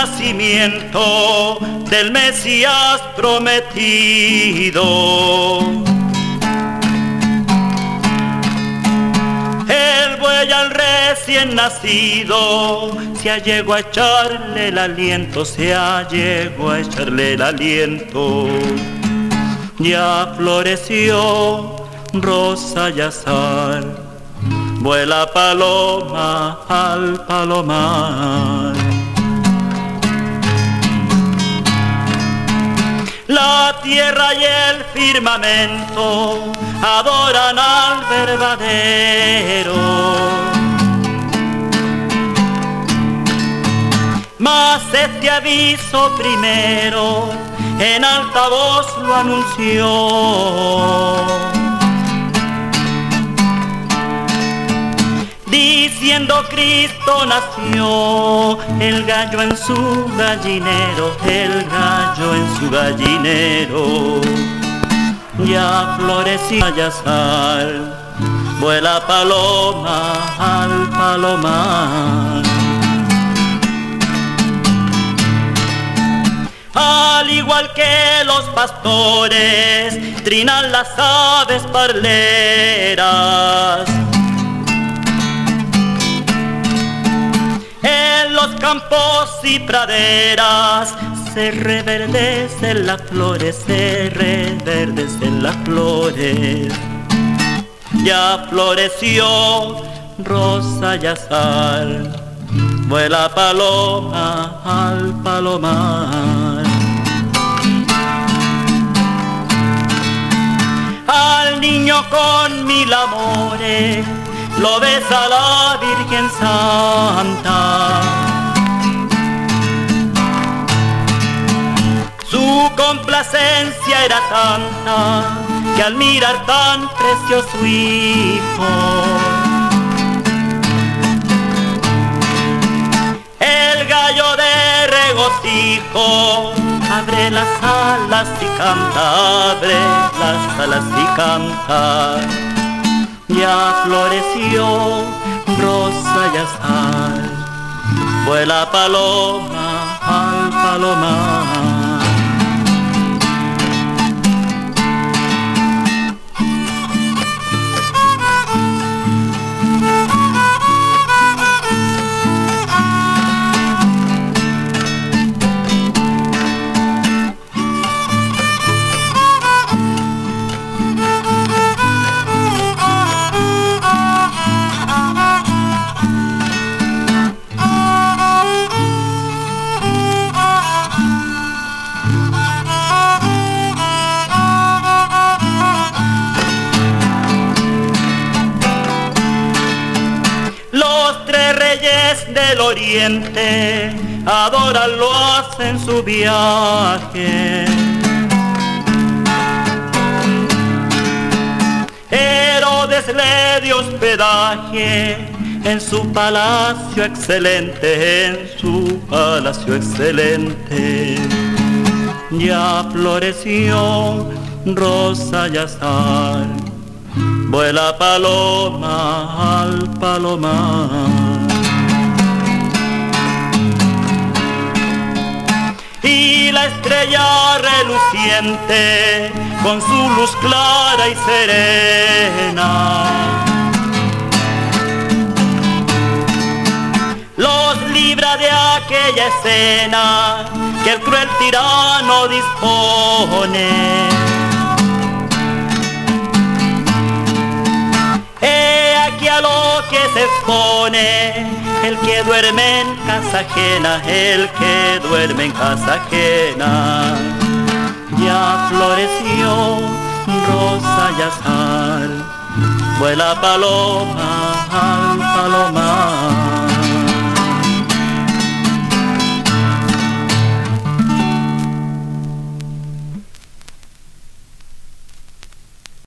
nacimiento del Mesías prometido. El buey al recién nacido se allegó a echarle el aliento, se allegó a echarle el aliento. Ya floreció rosa y azar, vuela paloma al palomar. La tierra y el firmamento adoran al verdadero. Mas este aviso primero en alta voz lo anunció, diciendo Cristo nació, el gallo en su gallinero, el gallo en su gallinero. Ya floreció ya sal, vuela paloma al palomar. Al igual que los pastores, trinan las aves parleras. En los campos y praderas se reverdecen las flores, se reverdecen las flores. Ya floreció rosa y azar, vuela paloma al palomar. Al niño con mil amores lo besa la Virgen Santa. Su complacencia era tanta que al mirar tan precioso hijo, el gallo de regocijo abre las alas y canta, abre las alas y canta. Ya floreció rosa y azar, vuela paloma al palomar. Del oriente adoran, lo hacen su viaje. Herodes le dio hospedaje en su palacio excelente, en su palacio excelente. Ya floreció rosa y azar, vuela paloma al palomar. Y la estrella reluciente con su luz clara y serena los libra de aquella escena que el cruel tirano dispone. He aquí a lo que se expone el que duerme en casa ajena, el que duerme en casa ajena. Ya floreció rosa y azar, vuela paloma